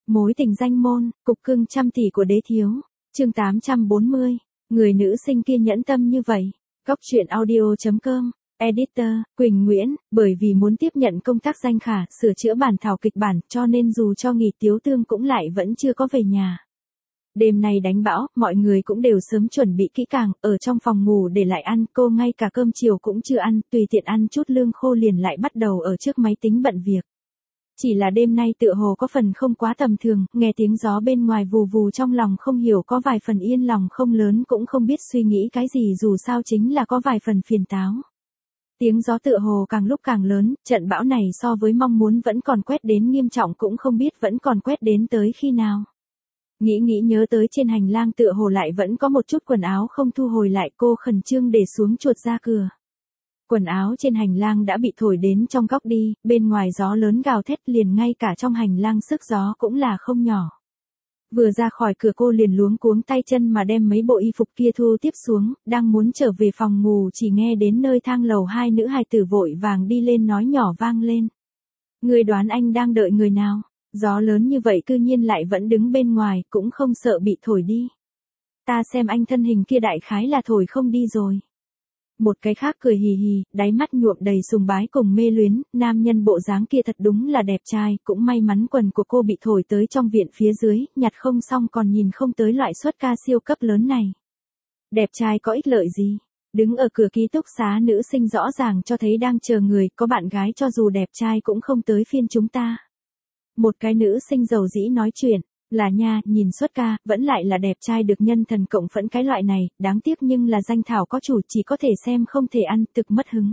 Mối tình danh môn, cục cưng trăm tỷ của đế thiếu. Chương 840. Người nữ sinh kia nhẫn tâm như vậy. Góc truyện audio.com. Editor, Quỳnh Nguyễn, bởi vì muốn tiếp nhận công tác danh khả, sửa chữa bản thảo kịch bản, cho nên dù cho nghỉ Tiếu Tương cũng lại vẫn chưa có về nhà. Đêm nay đánh bão, mọi người cũng đều sớm chuẩn bị kỹ càng, ở trong phòng ngủ để lại ăn, cô ngay cả cơm chiều cũng chưa ăn, tùy tiện ăn chút lương khô liền lại bắt đầu ở trước máy tính bận việc. Chỉ là đêm nay tựa hồ có phần không quá tầm thường, nghe tiếng gió bên ngoài vù vù trong lòng không hiểu có vài phần yên lòng không lớn cũng không biết suy nghĩ cái gì dù sao chính là có vài phần phiền táo. Tiếng gió tựa hồ càng lúc càng lớn, trận bão này so với mong muốn vẫn còn quét đến nghiêm trọng cũng không biết vẫn còn quét đến tới khi nào. Nghĩ nhớ tới trên hành lang tựa hồ lại vẫn có một chút quần áo không thu hồi lại cô khẩn trương để xuống chuột ra cửa. Quần áo trên hành lang đã bị thổi đến trong góc đi, bên ngoài gió lớn gào thét liền ngay cả trong hành lang sức gió cũng là không nhỏ. Vừa ra khỏi cửa cô liền luống cuống tay chân mà đem mấy bộ y phục kia thu tiếp xuống, đang muốn trở về phòng ngủ chỉ nghe đến nơi thang lầu hai nữ hài tử vội vàng đi lên nói nhỏ vang lên. Người đoán anh đang đợi người nào? Gió lớn như vậy cư nhiên lại vẫn đứng bên ngoài cũng không sợ bị thổi đi. Ta xem anh thân hình kia đại khái là thổi không đi rồi. Một cái khác cười hì hì, đáy mắt nhuộm đầy sùng bái cùng mê luyến, nam nhân bộ dáng kia thật đúng là đẹp trai, cũng may mắn quần của cô bị thổi tới trong viện phía dưới, nhặt không xong còn nhìn không tới loại suất ca siêu cấp lớn này. Đẹp trai có ích lợi gì? Đứng ở cửa ký túc xá nữ sinh rõ ràng cho thấy đang chờ người, có bạn gái cho dù đẹp trai cũng không tới phiên chúng ta. Một cái nữ sinh dầu dĩ nói chuyện. Là nha, nhìn xuất ca, vẫn lại là đẹp trai được nhân thần cộng phẫn cái loại này, đáng tiếc nhưng là danh thảo có chủ chỉ có thể xem không thể ăn, thực mất hứng.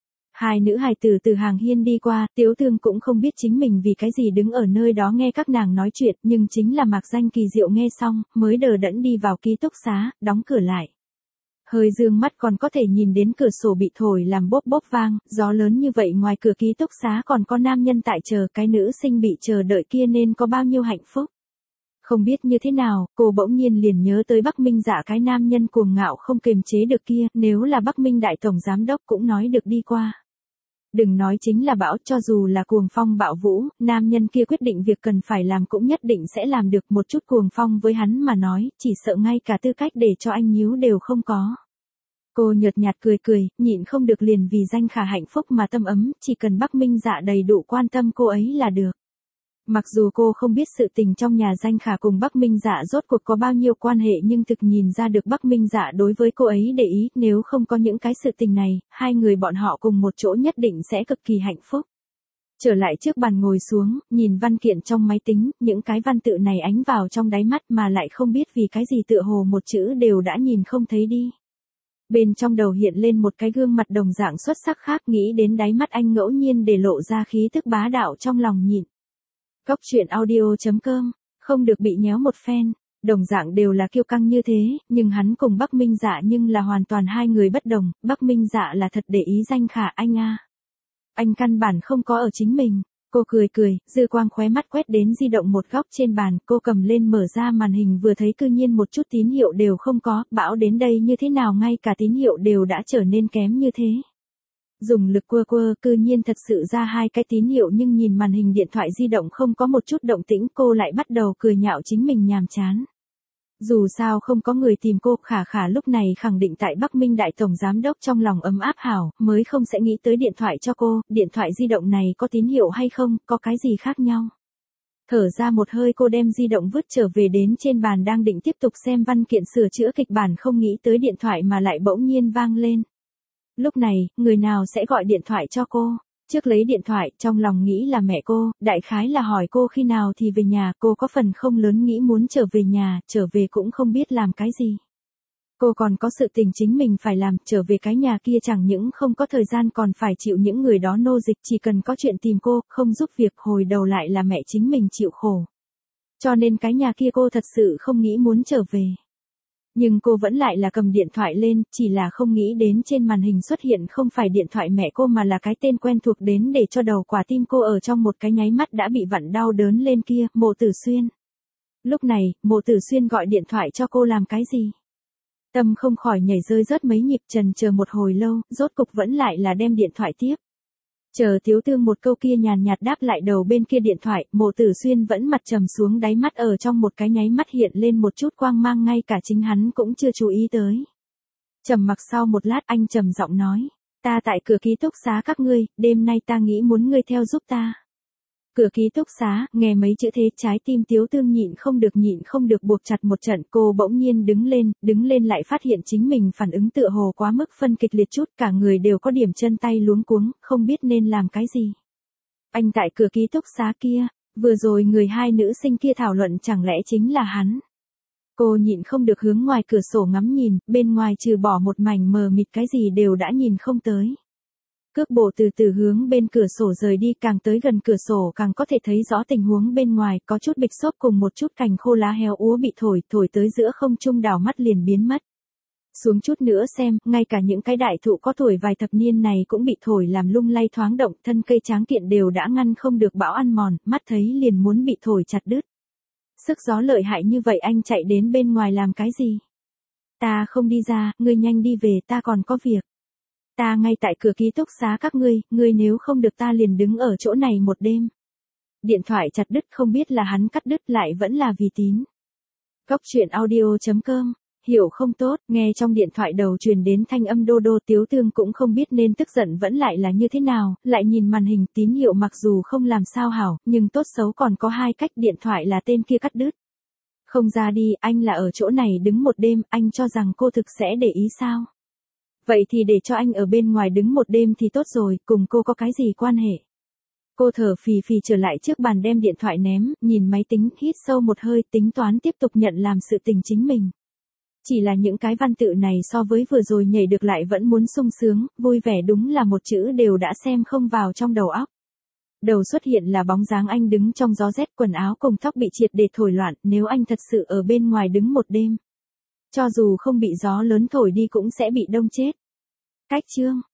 Hai nữ hài tử từ hàng hiên đi qua, Tiếu Tương cũng không biết chính mình vì cái gì đứng ở nơi đó nghe các nàng nói chuyện, nhưng chính là Mạc Danh Kỳ Diệu nghe xong, mới đờ đẫn đi vào ký túc xá, đóng cửa lại. Hơi dương mắt còn có thể nhìn đến cửa sổ bị thổi làm bốp bốp vang, gió lớn như vậy ngoài cửa ký túc xá còn có nam nhân tại chờ, cái nữ sinh bị chờ đợi kia nên có bao nhiêu hạnh phúc. Không biết như thế nào, cô bỗng nhiên liền nhớ tới Bắc Minh Dạ cái nam nhân cuồng ngạo không kềm chế được kia, nếu là Bắc Minh đại tổng giám đốc cũng nói được đi qua. Đừng nói chính là bão, cho dù là cuồng phong bạo vũ, nam nhân kia quyết định việc cần phải làm cũng nhất định sẽ làm được, một chút cuồng phong với hắn mà nói, chỉ sợ ngay cả tư cách để cho anh nhíu đều không có. Cô nhợt nhạt cười, nhịn không được liền vì danh khả hạnh phúc mà tâm ấm, chỉ cần Bắc Minh Dạ đầy đủ quan tâm cô ấy là được. Mặc dù cô không biết sự tình trong nhà danh khả cùng Bắc Minh Dạ rốt cuộc có bao nhiêu quan hệ nhưng thực nhìn ra được Bắc Minh Dạ đối với cô ấy để ý, nếu không có những cái sự tình này, hai người bọn họ cùng một chỗ nhất định sẽ cực kỳ hạnh phúc. Trở lại trước bàn ngồi xuống, nhìn văn kiện trong máy tính, những cái văn tự này ánh vào trong đáy mắt mà lại không biết vì cái gì tựa hồ một chữ đều đã nhìn không thấy đi. Bên trong đầu hiện lên một cái gương mặt đồng dạng xuất sắc khác, nghĩ đến đáy mắt anh ngẫu nhiên để lộ ra khí tức bá đạo trong lòng nhịn. Góc truyện audio.com, không được bị nhéo một phen, đồng dạng đều là kiêu căng như thế, nhưng hắn cùng Bắc Minh Dạ nhưng là hoàn toàn hai người bất đồng, Bắc Minh Dạ là thật để ý danh khả anh a. Anh căn bản không có ở chính mình, cô cười, dư quang khóe mắt quét đến di động một góc trên bàn, cô cầm lên mở ra màn hình vừa thấy cư nhiên một chút tín hiệu đều không có, bão đến đây như thế nào ngay cả tín hiệu đều đã trở nên kém như thế. Dùng lực quơ, cư nhiên thật sự ra hai cái tín hiệu nhưng nhìn màn hình điện thoại di động không có một chút động tĩnh cô lại bắt đầu cười nhạo chính mình nhàm chán. Dù sao không có người tìm cô, khả lúc này khẳng định tại Bắc Minh đại tổng giám đốc trong lòng ấm áp hảo, mới không sẽ nghĩ tới điện thoại cho cô, điện thoại di động này có tín hiệu hay không, có cái gì khác nhau. Thở ra một hơi cô đem di động vứt trở về đến trên bàn đang định tiếp tục xem văn kiện sửa chữa kịch bản không nghĩ tới điện thoại mà lại bỗng nhiên vang lên. Lúc này, người nào sẽ gọi điện thoại cho cô? Trước lấy điện thoại, trong lòng nghĩ là mẹ cô, đại khái là hỏi cô khi nào thì về nhà, cô có phần không lớn nghĩ muốn trở về nhà, trở về cũng không biết làm cái gì. Cô còn có sự tình chính mình phải làm, trở về cái nhà kia chẳng những không có thời gian còn phải chịu những người đó nô dịch, chỉ cần có chuyện tìm cô, không giúp việc hồi đầu lại là mẹ chính mình chịu khổ. Cho nên cái nhà kia cô thật sự không nghĩ muốn trở về. Nhưng cô vẫn lại là cầm điện thoại lên, chỉ là không nghĩ đến trên màn hình xuất hiện không phải điện thoại mẹ cô mà là cái tên quen thuộc đến để cho đầu quả tim cô ở trong một cái nháy mắt đã bị vặn đau đớn lên kia, Mộ Tử Xuyên. Lúc này, Mộ Tử Xuyên gọi điện thoại cho cô làm cái gì? Tâm không khỏi nhảy rơi rớt mấy nhịp, chần chờ một hồi lâu, rốt cục vẫn lại là đem điện thoại tiếp. Chờ Tiếu Tương một câu kia nhàn nhạt đáp lại đầu bên kia điện thoại, Mộ Tử Xuyên vẫn mặt trầm xuống, đáy mắt ở trong một cái nháy mắt hiện lên một chút quang mang, ngay cả chính hắn cũng chưa chú ý tới. Trầm mặc sau một lát, anh trầm giọng nói, ta tại cửa ký túc xá các ngươi, đêm nay ta nghĩ muốn ngươi theo giúp ta. Cửa ký túc xá, nghe mấy chữ thế trái tim Tiếu Tương nhịn không được buộc chặt một trận, cô bỗng nhiên đứng lên lại phát hiện chính mình phản ứng tựa hồ quá mức phân kịch liệt chút, cả người đều có điểm chân tay luống cuống, không biết nên làm cái gì. Anh tại cửa ký túc xá kia, vừa rồi người hai nữ sinh kia thảo luận chẳng lẽ chính là hắn. Cô nhịn không được hướng ngoài cửa sổ ngắm nhìn, bên ngoài trừ bỏ một mảnh mờ mịt cái gì đều đã nhìn không tới. Cước bộ từ từ hướng bên cửa sổ rời đi, càng tới gần cửa sổ càng có thể thấy rõ tình huống bên ngoài, có chút bịch xốp cùng một chút cành khô lá héo úa bị thổi tới giữa không trung, đảo mắt liền biến mất. Xuống chút nữa xem, ngay cả những cái đại thụ có tuổi vài thập niên này cũng bị thổi làm lung lay thoáng động, thân cây tráng kiện đều đã ngăn không được bão ăn mòn, mắt thấy liền muốn bị thổi chặt đứt. Sức gió lợi hại như vậy, anh chạy đến bên ngoài làm cái gì? Ta không đi ra, ngươi nhanh đi về, ta còn có việc. Ta ngay tại cửa ký túc xá các ngươi nếu không được ta liền đứng ở chỗ này một đêm. Điện thoại chặt đứt, không biết là hắn cắt đứt lại vẫn là vì tín. Goctruyện.audio.com. Hiểu không tốt, nghe trong điện thoại đầu truyền đến thanh âm đô đô, Tiếu Tương cũng không biết nên tức giận vẫn lại là như thế nào, lại nhìn màn hình tín hiệu mặc dù không làm sao hảo, nhưng tốt xấu còn có hai cách, điện thoại là tên kia cắt đứt. Không ra đi, anh là ở chỗ này đứng một đêm, anh cho rằng cô thực sẽ để ý sao? Vậy thì để cho anh ở bên ngoài đứng một đêm thì tốt rồi, cùng cô có cái gì quan hệ? Cô thở phì phì trở lại trước bàn đem điện thoại ném, nhìn máy tính, hít sâu một hơi, tính toán tiếp tục nhận làm sự tình chính mình. Chỉ là những cái văn tự này so với vừa rồi nhảy được lại vẫn muốn sung sướng, vui vẻ, đúng là một chữ đều đã xem không vào trong đầu óc. Đầu xuất hiện là bóng dáng anh đứng trong gió rét, quần áo cùng tóc bị triệt để thổi loạn, nếu anh thật sự ở bên ngoài đứng một đêm. Cho dù không bị gió lớn thổi đi cũng sẽ bị đông chết. Cách chương